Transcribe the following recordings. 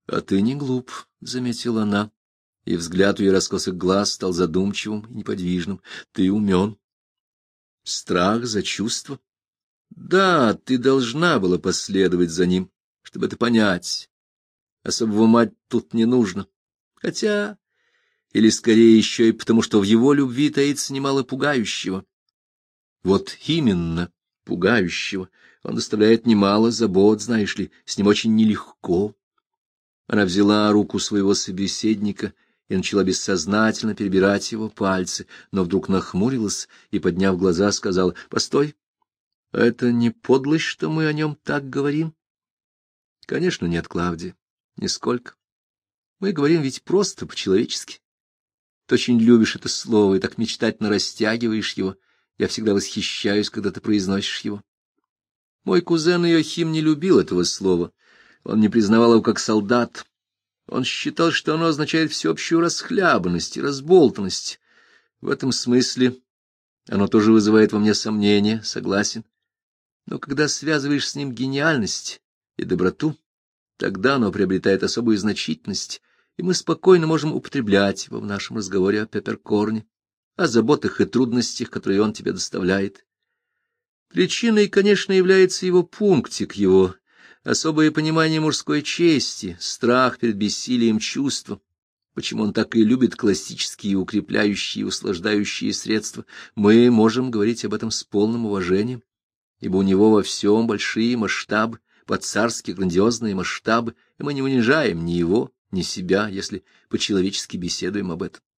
— А ты не глуп, — заметила она, и взгляд ее раскосых глаз стал задумчивым и неподвижным. — Ты умен. Страх за чувство? Да, ты должна была последовать за ним, чтобы это понять. Особого мать тут не нужно. Хотя, или скорее еще и потому, что в его любви таится немало пугающего. Вот именно пугающего. Он доставляет немало забот, знаешь ли, с ним очень нелегко. Она взяла руку своего собеседника и начала бессознательно перебирать его пальцы, но вдруг нахмурилась и, подняв глаза, сказала: — Постой, а это не подлость, что мы о нем так говорим? — Конечно, нет, Клавдия, нисколько. Мы говорим ведь просто по-человечески. Ты очень любишь это слово и так мечтательно растягиваешь его. Я всегда восхищаюсь, когда ты произносишь его. Мой кузен Иохим не любил этого слова. Он не признавал его как солдат. Он считал, что оно означает всеобщую расхлябанность и разболтанность. В этом смысле оно тоже вызывает во мне сомнения, согласен. Но когда связываешь с ним гениальность и доброту, тогда оно приобретает особую значительность, и мы спокойно можем употреблять его в нашем разговоре о Пепперкорне, о заботах и трудностях, которые он тебе доставляет. Причиной, конечно, является его пунктик, его особое понимание мужской чести, страх перед бессилием чувства, почему он так и любит классические укрепляющие и услаждающие средства. Мы можем говорить об этом с полным уважением, ибо у него во всем большие масштабы, по-царски грандиозные масштабы, и мы не унижаем ни его, ни себя, если по-человечески беседуем об этом.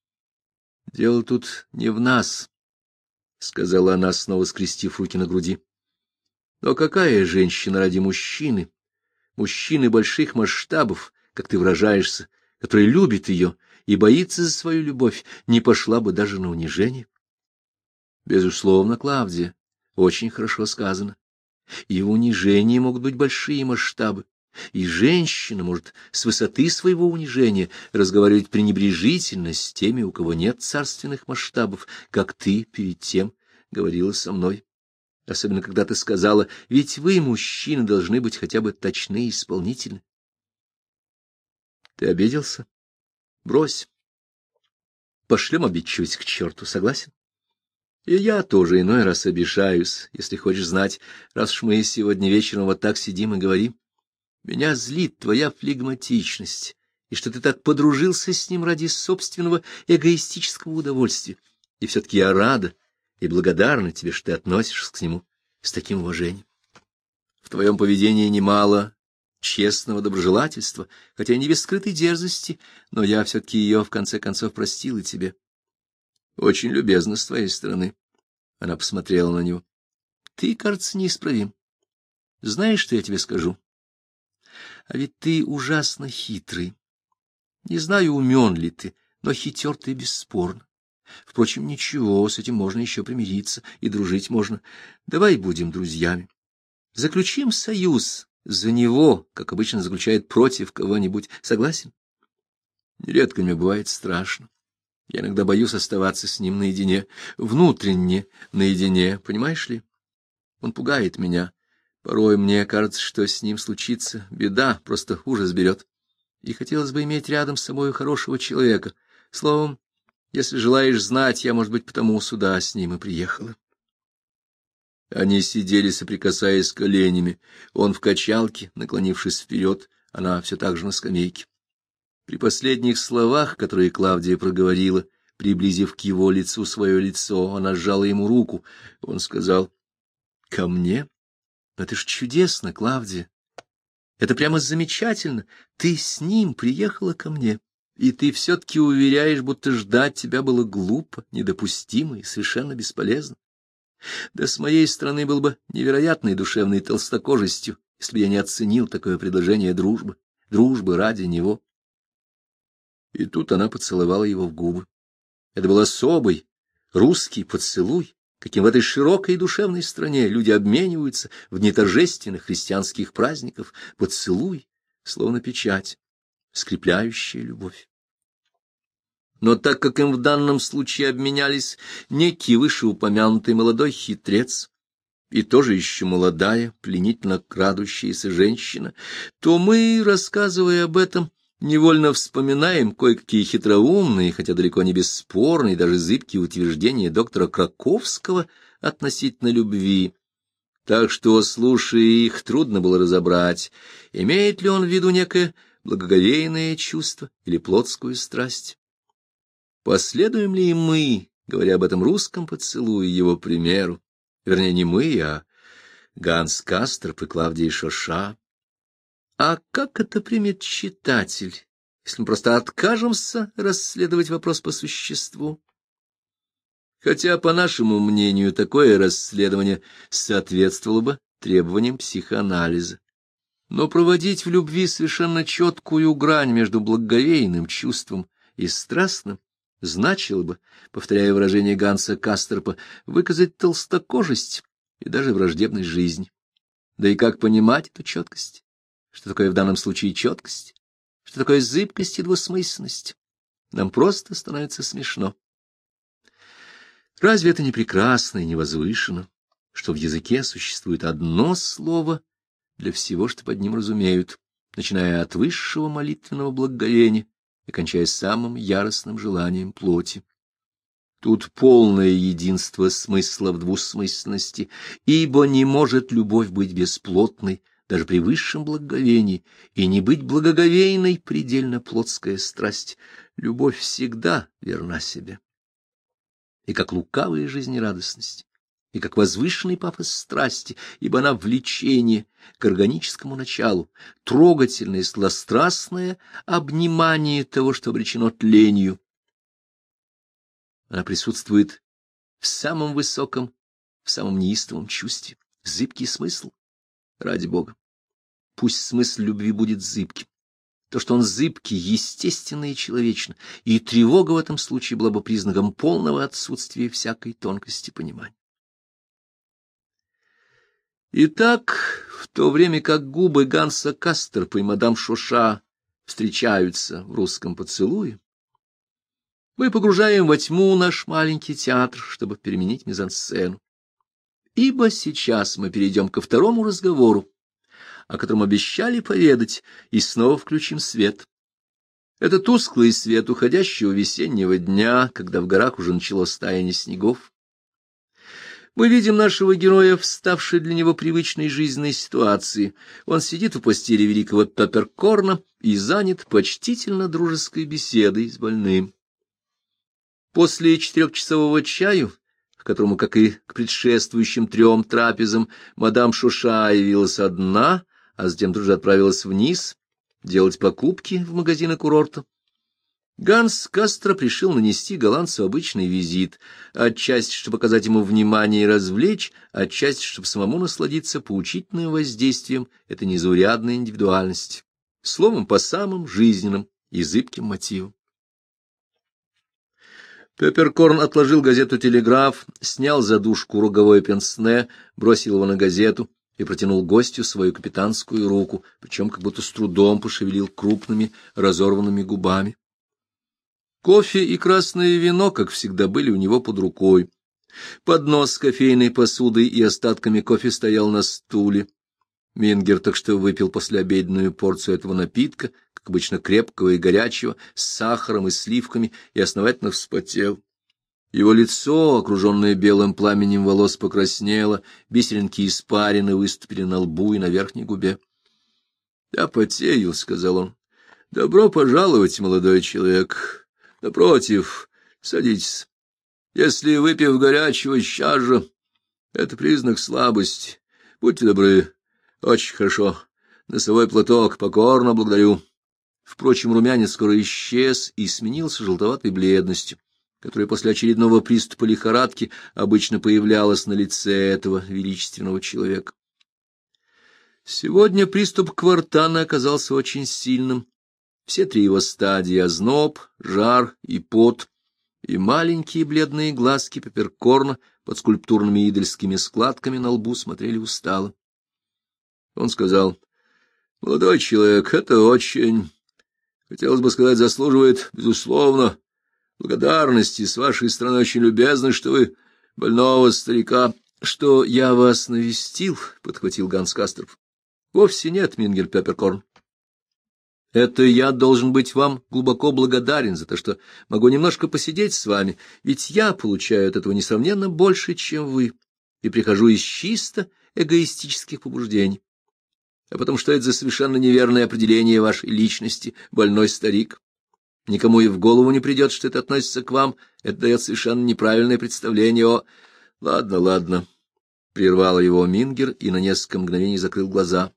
— Дело тут не в нас, — сказала она, снова скрестив руки на груди. — Но какая женщина ради мужчины, мужчины больших масштабов, как ты выражаешься, который любит ее и боится за свою любовь, не пошла бы даже на унижение? — Безусловно, Клавдия, очень хорошо сказано. И в унижении могут быть большие масштабы, и женщина может с высоты своего унижения разговаривать пренебрежительно с теми, у кого нет царственных масштабов, как ты перед тем говорила со мной. Особенно, когда ты сказала: ведь вы, мужчины, должны быть хотя бы точны и исполнительны. Ты обиделся? Брось. Пошлем обидчивость к черту, согласен? И я тоже иной раз обижаюсь, если хочешь знать, раз уж мы сегодня вечером вот так сидим и говорим. Меня злит твоя флегматичность, и что ты так подружился с ним ради собственного эгоистического удовольствия. И все-таки я рада и благодарна тебе, что ты относишься к нему с таким уважением. В твоем поведении немало честного доброжелательства, хотя и не без скрытой дерзости, но я все-таки ее, в конце концов, простила тебе. Очень любезно с твоей стороны. Она посмотрела на него. Ты, кажется, неисправим. Знаешь, что я тебе скажу? А ведь ты ужасно хитрый. Не знаю, умен ли ты, но хитер ты бесспорно. Впрочем, ничего, с этим можно еще примириться, и дружить можно. Давай будем друзьями. Заключим союз за него, как обычно заключают против кого-нибудь. Согласен? Нередко мне бывает страшно. Я иногда боюсь оставаться с ним наедине, внутренне наедине, понимаешь ли? Он пугает меня. Порой мне кажется, что с ним случится беда, просто ужас берет. И хотелось бы иметь рядом с собой хорошего человека. Словом, если желаешь знать, я, может быть, потому сюда с ним и приехала. Они сидели, соприкасаясь коленями. Он в качалке, наклонившись вперед, она все так же на скамейке. При последних словах, которые Клавдия проговорила, приблизив к его лицу свое лицо, она сжала ему руку. Он сказал: — Ко мне? Это ж чудесно, Клавдия. Это прямо замечательно. Ты с ним приехала ко мне, и ты все-таки уверяешь, будто ждать тебя было глупо, недопустимо и совершенно бесполезно. Да с моей стороны был бы невероятной душевной толстокожестью, если бы я не оценил такое предложение дружбы ради него. И тут она поцеловала его в губы. Это был особый русский поцелуй, каким в этой широкой и душевной стране люди обмениваются в дни торжественных христианских праздников, поцелуй, словно печать, скрепляющая любовь. Но так как им в данном случае обменялись некий вышеупомянутый молодой хитрец и тоже еще молодая, пленительно крадущаяся женщина, то мы, рассказывая об этом, невольно вспоминаем кое-какие хитроумные, хотя далеко не бесспорные, даже зыбкие утверждения доктора Краковского относительно любви. Так что, слушая их, трудно было разобрать, имеет ли он в виду некое благоговейное чувство или плотскую страсть. Последуем ли и мы, говоря об этом русском поцелуе, его примеру? Вернее, не мы, а Ганс Касторп и Клавдия Шоша. А как это примет читатель, если мы просто откажемся расследовать вопрос по существу? Хотя, по нашему мнению, такое расследование соответствовало бы требованиям психоанализа. Но проводить в любви совершенно четкую грань между благоговейным чувством и страстным значило бы, повторяя выражение Ганса Касторпа, выказать толстокожесть и даже враждебность жизни. Да и как понимать эту четкость? Что такое в данном случае четкость? Что такое зыбкость и двусмысленность? Нам просто становится смешно. Разве это не прекрасно и не возвышенно, что в языке существует одно слово для всего, что под ним разумеют, начиная от высшего молитвенного благоговения и кончая самым яростным желанием плоти? Тут полное единство смысла в двусмысленности, ибо не может любовь быть бесплотной даже при высшем благоговении, и не быть благоговейной предельно плотская страсть. Любовь всегда верна себе. И как лукавая жизнерадостность, и как возвышенный пафос страсти, ибо она влечение к органическому началу, трогательное, сладострастное обнимание того, что обречено тлению. Она присутствует в самом высоком, в самом неистовом чувстве. Зыбкий смысл, ради Бога. Пусть смысл любви будет зыбким. То, что он зыбкий, естественно и человечно, и тревога в этом случае была бы признаком полного отсутствия всякой тонкости понимания. Итак, в то время как губы Ганса Касторпа и мадам Шоша встречаются в русском поцелуе, мы погружаем во тьму наш маленький театр, чтобы переменить мизансцену. Ибо сейчас мы перейдем ко второму разговору, о котором обещали поведать, и снова включим свет. Это тусклый свет уходящего весеннего дня, когда в горах уже началось таяние снегов. Мы видим нашего героя, вставший для него привычной жизненной ситуации. Он сидит у постели великого Пепперкорна и занят почтительно дружеской беседой с больным. После 4-часового чаю, к которому, как и к предшествующим 3 трапезам, мадам Шоша явилась одна, а затем тут же отправилась вниз делать покупки в магазины курорта, Ганс Касторп решил нанести голландцу обычный визит, отчасти, чтобы показать ему внимание и развлечь, отчасти, чтобы самому насладиться поучительным воздействием этой незаурядной индивидуальности, словом, по самым жизненным и зыбким мотивам. Пепперкорн отложил газету «Телеграф», снял задушку роговое пенсне, бросил его на газету и протянул гостю свою капитанскую руку, причем как будто с трудом пошевелил крупными разорванными губами. Кофе и красное вино, как всегда, были у него под рукой. Поднос с кофейной посудой и остатками кофе стоял на стуле. Мингер так что выпил послеобеденную порцию этого напитка, как обычно крепкого и горячего, с сахаром и сливками, и основательно вспотел. Его лицо, окруженное белым пламенем волос, покраснело, бисеринки испарины выступили на лбу и на верхней губе. — Я потею, — сказал он. — Добро пожаловать, молодой человек. Напротив, садитесь. Если, выпив горячего, сейчас же, это признак слабости. Будьте добры. Очень хорошо. Носовой платок, покорно благодарю. Впрочем, румянец скоро исчез и сменился желтоватой бледностью, которая после очередного приступа лихорадки обычно появлялась на лице этого величественного человека. Сегодня приступ Квартана оказался очень сильным. Все 3 его стадии — озноб, жар и пот, и маленькие бледные глазки Пепперкорна под скульптурными идольскими складками на лбу смотрели устало. Он сказал: — Молодой человек, это очень, хотелось бы сказать, заслуживает, безусловно, благодарности. С вашей стороны очень любезно, что вы больного старика что я вас навестил, — подхватил Ганс Касторп. — Вовсе нет, Мингер Пепперкорн. Это я должен быть вам глубоко благодарен за то, что могу немножко посидеть с вами, ведь я получаю от этого несравненно больше, чем вы, и прихожу из чисто эгоистических побуждений. А потому что это за совершенно неверное определение вашей личности, больной старик. Никому и в голову не придет, что это относится к вам, это дает совершенно неправильное представление о... — Ладно, ладно, — прервал его Мингер и на несколько мгновений закрыл глаза.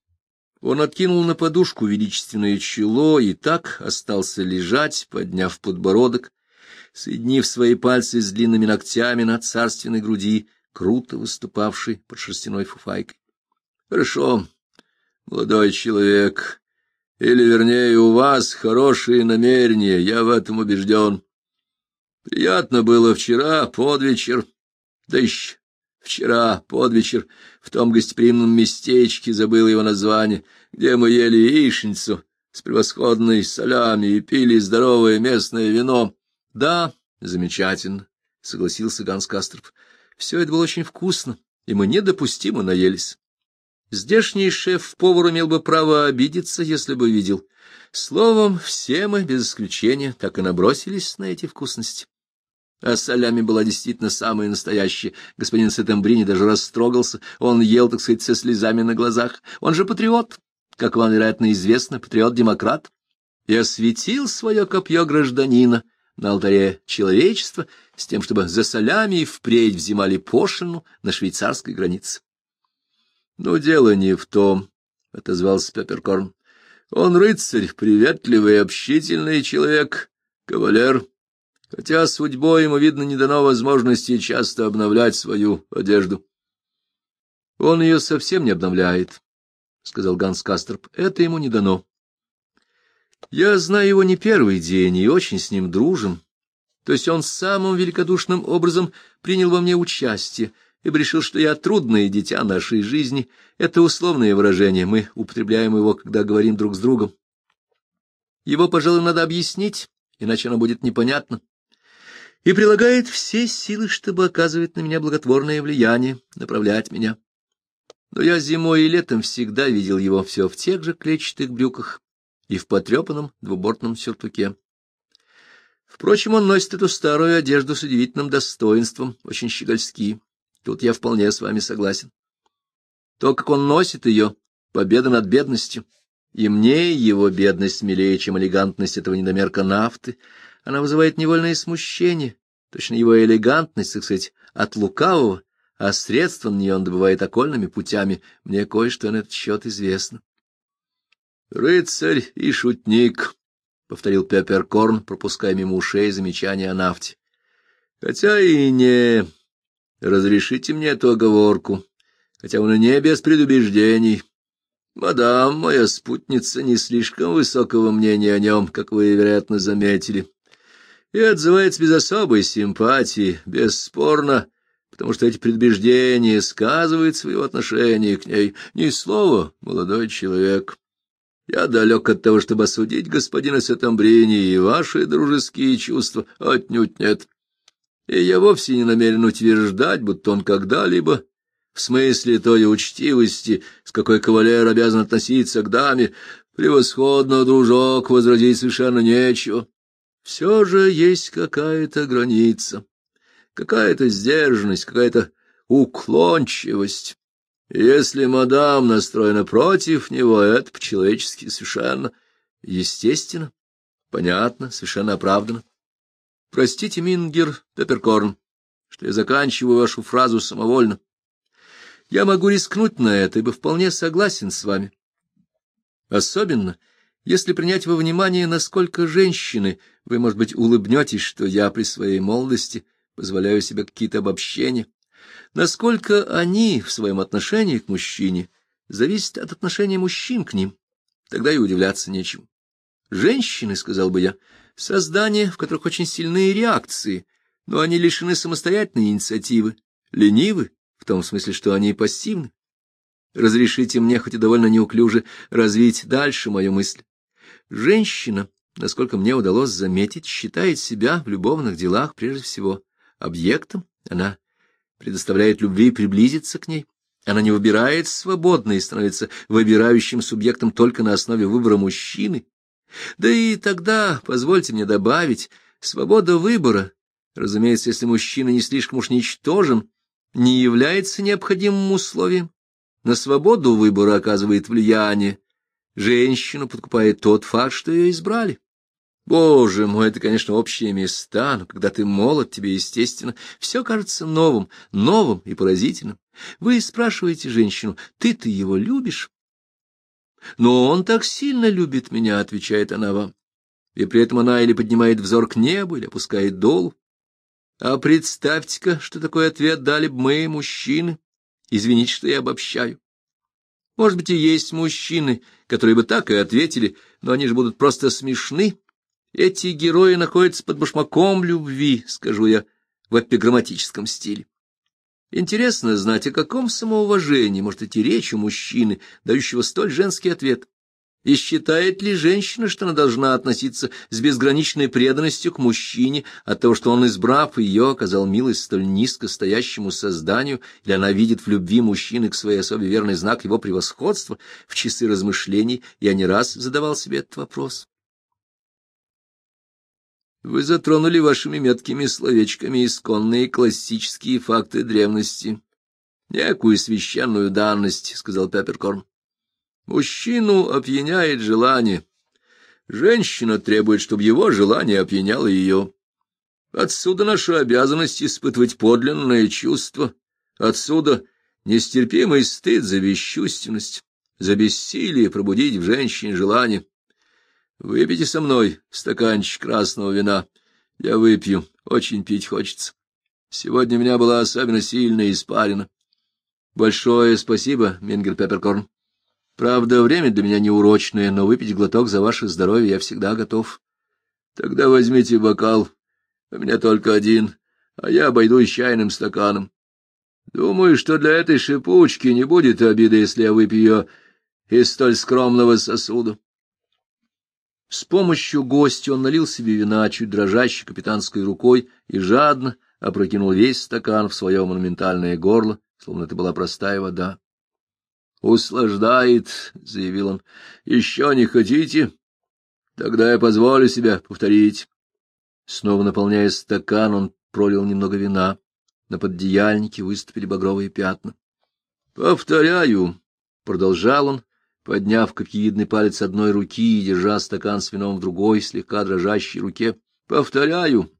Он откинул на подушку величественное чело и так остался лежать, подняв подбородок, соединив свои пальцы с длинными ногтями на царственной груди, круто выступавшей под шерстяной фуфайкой. — Хорошо, молодой человек, или, вернее, у вас хорошие намерения, я в этом убежден. Приятно было вчера под вечер, да еще вчера под вечер в том гостеприимном местечке, забыл его название, где мы ели яичницу с превосходной солями и пили здоровое местное вино. — Да, замечательно, — согласился Ганс Касторп. — Все это было очень вкусно, и мы недопустимо наелись. Здешний шеф-повар имел бы право обидеться, если бы видел. Словом, все мы, без исключения, так и набросились на эти вкусности. А солями была действительно самая настоящая. Господин Сеттембрини даже растрогался. Он ел, так сказать, со слезами на глазах. Он же патриот, как вам, вероятно, известно, патриот-демократ. И осветил свое копье гражданина на алтаре человечества с тем, чтобы за солями и впредь взимали пошлину на швейцарской границе. — Но дело не в том, — отозвался Пепперкорн. — Он рыцарь, приветливый и общительный человек, кавалер. Хотя судьбой ему, видно, не дано возможности часто обновлять свою одежду. — Он ее совсем не обновляет, — сказал Ганс Касторп. — Это ему не дано. Я знаю его не первый день и очень с ним дружим. То есть он самым великодушным образом принял во мне участие, ибо решил, что я трудное дитя нашей жизни. Это условное выражение, мы употребляем его, когда говорим друг с другом. Его, пожалуй, надо объяснить, иначе оно будет непонятно. И прилагает все силы, чтобы оказывать на меня благотворное влияние, направлять меня. Но я зимой и летом всегда видел его все в тех же клетчатых брюках и в потрепанном двубортном сюртуке. Впрочем, он носит эту старую одежду с удивительным достоинством, очень щегольски. Тут я вполне с вами согласен. То, как он носит ее, победа над бедностью. И мне его бедность милее, чем элегантность этого недомерка нафты. Она вызывает невольное смущение. Точно его элегантность, так сказать, от лукавого, а средства на нее он добывает окольными путями. Мне кое-что на этот счет известно. — Рыцарь и шутник, — повторил Пепперкорн, пропуская мимо ушей замечания о нафте. — Хотя и не... Разрешите мне эту оговорку, хотя он и не без предубеждений. Мадам, моя спутница, не слишком высокого мнения о нем, как вы, вероятно, заметили, и отзывается без особой симпатии, бесспорно, потому что эти предубеждения сказывают свое отношение к ней. Ни слова, молодой человек. Я далек от того, чтобы осудить господина Сеттембрини, и ваши дружеские чувства отнюдь нет. И я вовсе не намерен утверждать, будто он когда-либо, в смысле той учтивости, с какой кавалер обязан относиться к даме, превосходно, дружок, возразить совершенно нечего. Все же есть какая-то граница, какая-то сдержанность, какая-то уклончивость. И если мадам настроена против него, это по-человечески совершенно естественно, понятно, совершенно оправданно. Простите, Мингер Пепперкорн, что я заканчиваю вашу фразу самовольно. Я могу рискнуть на это, ибо вполне согласен с вами. Особенно, если принять во внимание, насколько женщины, вы, может быть, улыбнетесь, что я при своей молодости позволяю себе какие-то обобщения, насколько они в своем отношении к мужчине зависят от отношения мужчин к ним, тогда и удивляться нечему. Женщины, сказал бы я, создания, в которых очень сильные реакции, но они лишены самостоятельной инициативы, ленивы, в том смысле, что они пассивны. Разрешите мне, хоть и довольно неуклюже, развить дальше мою мысль. Женщина, насколько мне удалось заметить, считает себя в любовных делах прежде всего объектом. Она предоставляет любви приблизиться к ней. Она не выбирает свободно и становится выбирающим субъектом только на основе выбора мужчины. Да и тогда, позвольте мне добавить, свобода выбора, разумеется, если мужчина не слишком уж ничтожен, не является необходимым условием. На свободу выбора оказывает влияние. Женщину подкупает тот факт, что ее избрали. Боже мой, это, конечно, общие места, но когда ты молод, тебе, естественно, все кажется новым, новым и поразительным. Вы спрашиваете женщину: ты-то его любишь? Но он так сильно любит меня, отвечает она вам. И при этом она или поднимает взор к небу, или опускает долу. А представьте-ка, что такой ответ дали бы мы, мужчины. Извините, что я обобщаю. Может быть, и есть мужчины, которые бы так и ответили, но они же будут просто смешны. Эти герои находятся под башмаком любви, скажу я в эпиграмматическом стиле. Интересно знать, о каком самоуважении может идти речь у мужчины, дающего столь женский ответ. И считает ли женщина, что она должна относиться с безграничной преданностью к мужчине от того, что он, избрав ее, оказал милость столь низко стоящему созданию, или она видит в любви мужчины к своей особе верный знак его превосходства? В часы размышлений я не раз задавал себе этот вопрос. Вы затронули вашими меткими словечками исконные классические факты древности. Некую священную данность, — сказал Пепперкорн. Мужчину опьяняет желание. Женщина требует, чтобы его желание опьяняло ее. Отсюда наша обязанность испытывать подлинное чувство. Отсюда нестерпимый стыд за бесчувственность, за бессилие пробудить в женщине желание. Выпейте со мной стаканчик красного вина. Я выпью, очень пить хочется. Сегодня у меня была особенно сильная испарина. Большое спасибо, Мингер Пепперкорн. Правда, время для меня неурочное, но выпить глоток за ваше здоровье я всегда готов. Тогда возьмите бокал. У меня только один, а я обойдусь чайным стаканом. Думаю, что для этой шипучки не будет обиды, если я выпью ее из столь скромного сосуда. С помощью гостя он налил себе вина чуть дрожащей капитанской рукой и жадно опрокинул весь стакан в свое монументальное горло, словно это была простая вода. — Услаждает, — заявил он. — Еще не хотите? Тогда я позволю себя повторить. Снова наполняя стакан, он пролил немного вина. На поддеяльнике выступили багровые пятна. — Повторяю, — продолжал он, подняв кокеидный палец одной руки и держа стакан с вином в другой, слегка дрожащей руке. — Повторяю.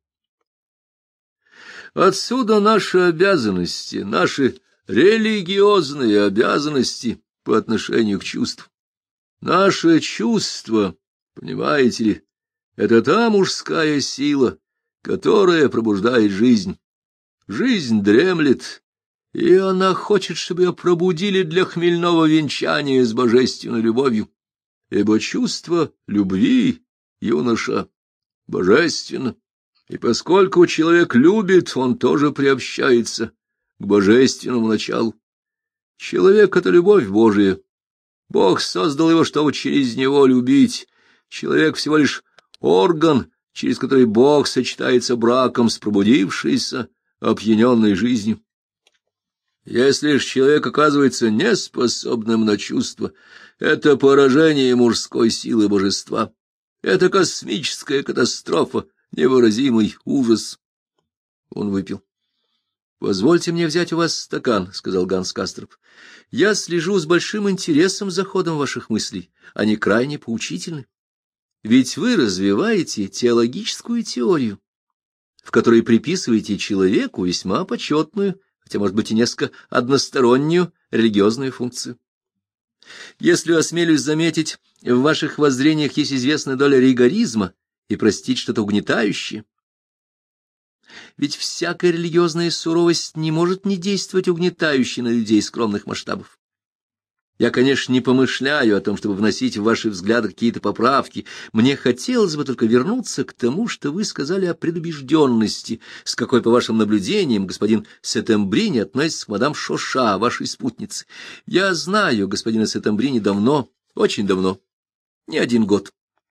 Отсюда наши обязанности, наши религиозные обязанности по отношению к чувству. Наше чувство, понимаете ли, это та мужская сила, которая пробуждает жизнь. Жизнь дремлет, и она хочет, чтобы ее пробудили для хмельного венчания с божественной любовью. Ибо чувство любви, юноша, божественно, и поскольку человек любит, он тоже приобщается к божественному началу. Человек — это любовь Божия. Бог создал его, чтобы через него любить. Человек всего лишь орган, через который Бог сочетается браком с пробудившейся, опьяненной жизнью. Если же человек оказывается неспособным на чувства, это поражение мужской силы божества. Это космическая катастрофа, невыразимый ужас. Он выпил. — Позвольте мне взять у вас стакан, — сказал Ганс Кастроп. — Я слежу с большим интересом за ходом ваших мыслей. Они крайне поучительны. Ведь вы развиваете теологическую теорию, в которой приписываете человеку весьма почетную, хотя, может быть, и несколько одностороннюю религиозную функцию. Если осмелюсь заметить, в ваших воззрениях есть известная доля ригоризма и простить что-то угнетающее. Ведь всякая религиозная суровость не может не действовать угнетающе на людей скромных масштабов. Я, конечно, не помышляю о том, чтобы вносить в ваши взгляды какие-то поправки. Мне хотелось бы только вернуться к тому, что вы сказали о предубежденности, с какой, по вашим наблюдениям, господин Сеттембрини относится к мадам Шоша, вашей спутнице. Я знаю господина Сеттембрини давно, очень давно, не один год.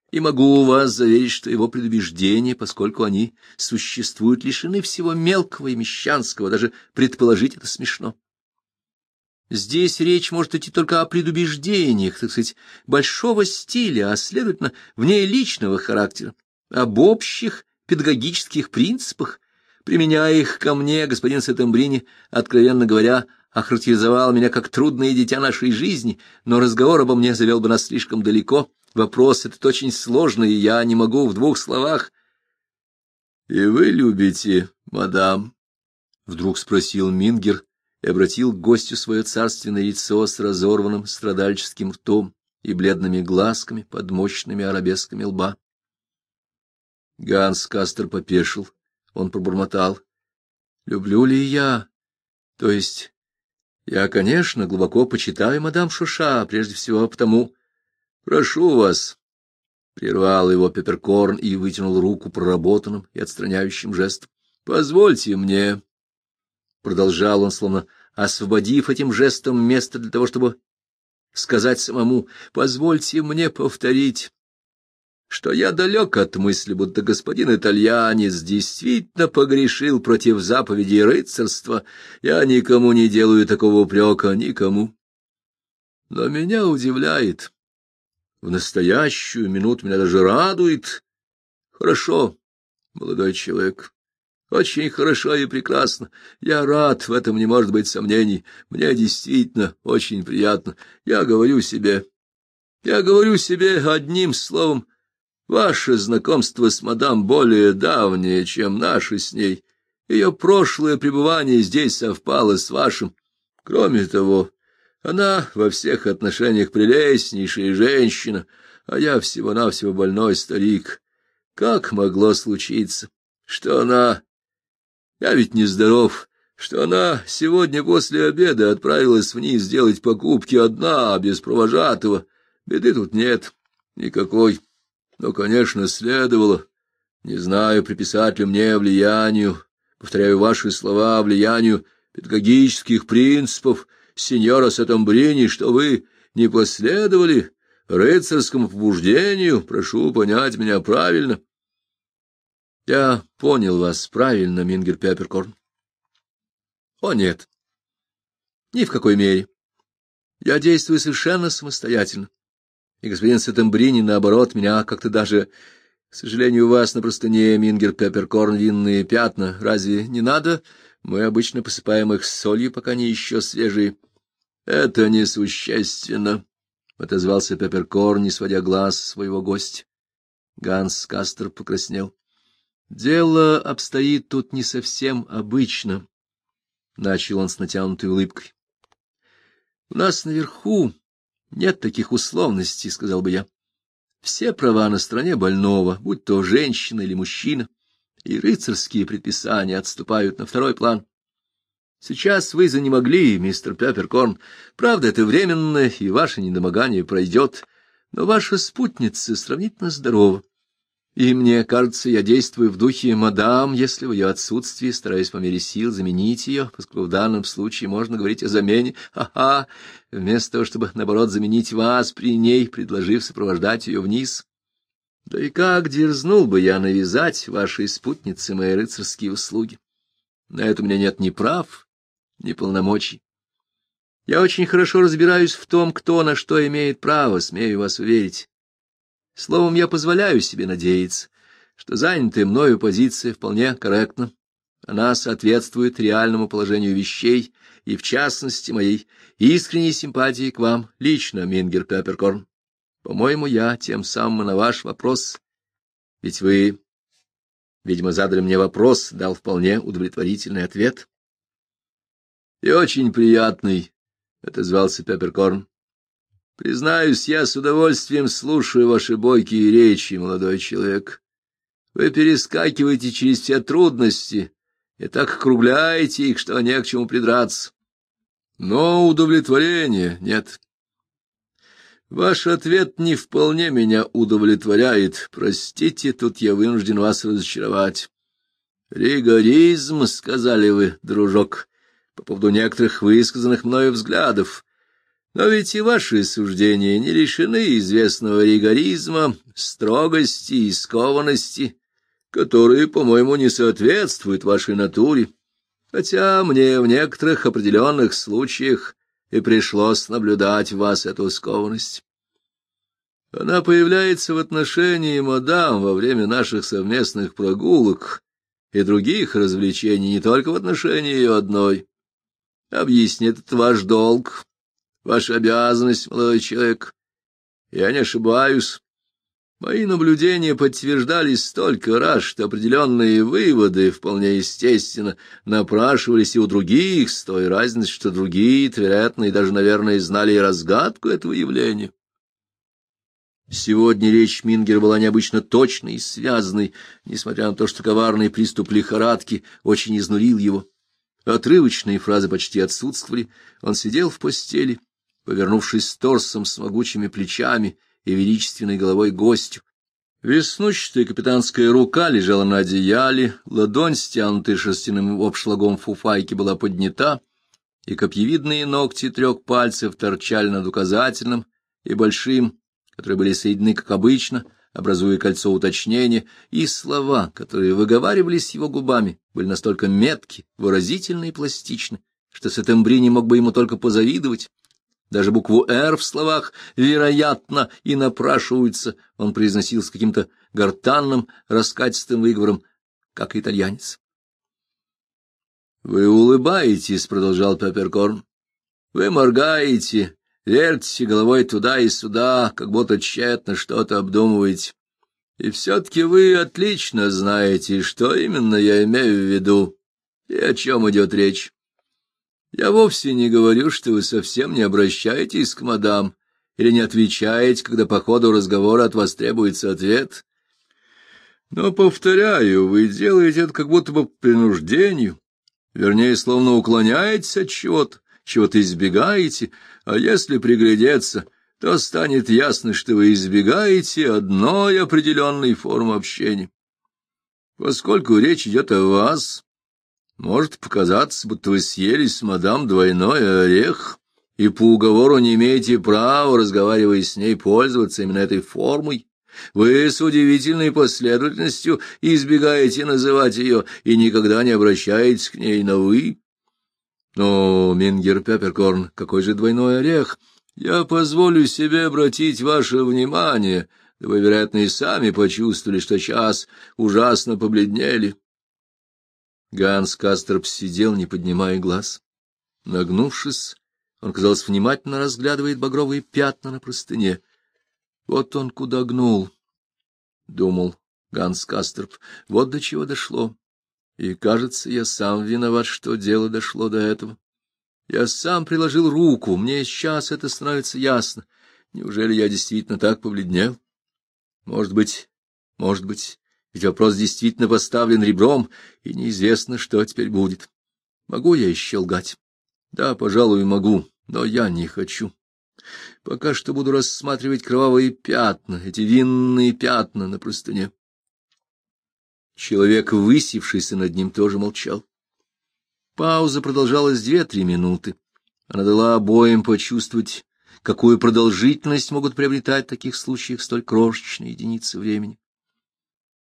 И могу вас заверить, что его предубеждения, поскольку они существуют, лишены всего мелкого и мещанского, даже предположить это смешно. Здесь речь может идти только о предубеждениях, так сказать, большого стиля, а, следовательно, вне личного характера, об общих педагогических принципах. Применяя их ко мне, господин Сеттембрини, откровенно говоря, охарактеризовал меня как трудное дитя нашей жизни, но разговор обо мне завел бы нас слишком далеко. Вопрос этот очень сложный, и я не могу в двух словах. — И вы любите, мадам? — вдруг спросил Мингер и обратил к гостю свое царственное лицо с разорванным страдальческим ртом и бледными глазками под мощными арабесками лба. Ганс Кастер попешил. Он пробормотал: люблю ли я? То есть я, конечно, глубоко почитаю мадам Шуша, прежде всего потому. Прошу вас, прервал его Пепперкорн и вытянул руку проработанным и отстраняющим жестом. Позвольте мне, продолжал он, словно освободив этим жестом место для того, чтобы сказать самому, позвольте мне повторить, что я далек от мысли, будто господин итальянец действительно погрешил против заповедей рыцарства. Я никому не делаю такого упрека, никому. Но меня удивляет, в настоящую минуту меня даже радует. Хорошо, молодой человек, очень хорошо и прекрасно. Я рад, в этом не может быть сомнений. Мне действительно очень приятно. Я говорю себе одним словом, ваше знакомство с мадам более давнее, чем наше с ней. Ее прошлое пребывание здесь совпало с вашим. Кроме того, она во всех отношениях прелестнейшая женщина, а я всего-навсего больной старик. Как могло случиться, что она... Я ведь нездоров, что она сегодня после обеда отправилась вниз делать покупки одна, без провожатого. Беды тут нет никакой. Но, конечно, следовало, не знаю, приписать ли мне влиянию, повторяю ваши слова, влиянию педагогических принципов сеньора Сеттембрини, что вы не последовали рыцарскому побуждению, прошу понять меня правильно. Я понял вас правильно, Мингер Пепперкорн. О, нет, ни в какой мере. Я действую совершенно самостоятельно. И господин Сеттембрини, наоборот, меня как-то даже... К сожалению, у вас на простыне, Мингер Пепперкорн, винные пятна. Разве не надо? Мы обычно посыпаем их солью, пока они еще свежие. — Это несущественно, — отозвался Пепперкорн, не сводя глаз своего гостя. Ганс Кастер покраснел. — Дело обстоит тут не совсем обычно, — начал он с натянутой улыбкой. — У нас наверху нет таких условностей, — сказал бы я. Все права на стороне больного, будь то женщина или мужчина, и рыцарские предписания отступают на второй план. Сейчас вы занемогли, мистер Пепперкорн. Правда, это временно, и ваше недомогание пройдет, но ваша спутница сравнительно здорова. И мне кажется, я действую в духе мадам, если в ее отсутствии стараюсь по мере сил заменить ее, поскольку в данном случае можно говорить о замене. Ха-ха! Вместо того, чтобы, наоборот, заменить вас при ней, предложив сопровождать ее вниз. Да и как дерзнул бы я навязать вашей спутнице мои рыцарские услуги? На это у меня нет ни прав, ни полномочий. Я очень хорошо разбираюсь в том, кто на что имеет право, смею вас уверить. Словом, я позволяю себе надеяться, что занятая мною позиция вполне корректна. Она соответствует реальному положению вещей и, в частности, моей искренней симпатии к вам лично, Мингер Пепперкорн. По-моему, я тем самым на ваш вопрос, ведь вы, видимо, задали мне вопрос, дал вполне удовлетворительный ответ. — И очень приятный, — отозвался Пепперкорн. Признаюсь, я с удовольствием слушаю ваши бойкие речи, молодой человек. Вы перескакиваете через все трудности и так округляете их, что не к чему придраться. Но удовлетворения нет. Ваш ответ не вполне меня удовлетворяет. Простите, тут я вынужден вас разочаровать. Ригоризм, сказали вы, дружок, по поводу некоторых высказанных мною взглядов. Но ведь и ваши суждения не лишены известного ригоризма, строгости и скованности, которые, по-моему, не соответствуют вашей натуре, хотя мне в некоторых определенных случаях и пришлось наблюдать в вас эту скованность. Она появляется в отношении мадам во время наших совместных прогулок и других развлечений, не только в отношении ее одной. Объяснит это ваш долг, ваша обязанность, молодой человек. Я не ошибаюсь. Мои наблюдения подтверждались столько раз, что определенные выводы, вполне естественно, напрашивались и у других, с той разницей, что другие, вероятно, и даже, наверное, знали и разгадку этого явления. Сегодня речь Мингера была необычно точной и связанной, несмотря на то, что коварный приступ лихорадки очень изнурил его. Отрывочные фразы почти отсутствовали, он сидел в постели, повернувшись торсом с могучими плечами и величественной головой гостю. Веснущатая капитанская рука лежала на одеяле, ладонь, стянутая шерстяным обшлагом фуфайки, была поднята, и копьевидные ногти 3 пальцев торчали над указательным и большим, которые были соединены, как обычно, образуя кольцо уточнения, и слова, которые выговаривались его губами, были настолько метки, выразительны и пластичны, что Сеттембри мог бы ему только позавидовать. Даже букву «Р» в словах «вероятно» и «напрашиваются» он произносил с каким-то гортанным, раскатистым выговором, как итальянец. «Вы улыбаетесь», — продолжал Пепперкорн. «Вы моргаете, вертите головой туда и сюда, как будто тщетно что-то обдумываете. И все-таки вы отлично знаете, что именно я имею в виду и о чем идет речь. Я вовсе не говорю, что вы совсем не обращаетесь к мадам или не отвечаете, когда по ходу разговора от вас требуется ответ. Но, повторяю, вы делаете это как будто бы по принуждению, вернее, словно уклоняетесь от чего-то, чего-то избегаете, а если приглядеться, то станет ясно, что вы избегаете одной определенной формы общения. Поскольку речь идет о вас, может показаться, будто вы съели с мадам двойной орех, и по уговору не имеете права, разговаривая с ней, пользоваться именно этой формой. Вы с удивительной последовательностью избегаете называть ее и никогда не обращаетесь к ней на «вы». Но, Мингер Пепперкорн, какой же двойной орех? Я позволю себе обратить ваше внимание, да вы, вероятно, и сами почувствовали, что час ужасно побледнели. Ганс Касторп сидел, не поднимая глаз. Нагнувшись, он, казалось, внимательно разглядывает багровые пятна на простыне. Вот он куда гнул, — думал Ганс Касторп, — вот до чего дошло. И, кажется, я сам виноват, что дело дошло до этого. Я сам приложил руку, мне сейчас это становится ясно. Неужели я действительно так побледнел? Может быть, ведь вопрос действительно поставлен ребром, и неизвестно, что теперь будет. Могу я еще лгать? Да, пожалуй, могу, но я не хочу. Пока что буду рассматривать кровавые пятна, эти винные пятна на простыне. Человек, высившийся над ним, тоже молчал. Пауза продолжалась 2-3 минуты. Она дала обоим почувствовать, какую продолжительность могут приобретать в таких случаях столь крошечные единицы времени.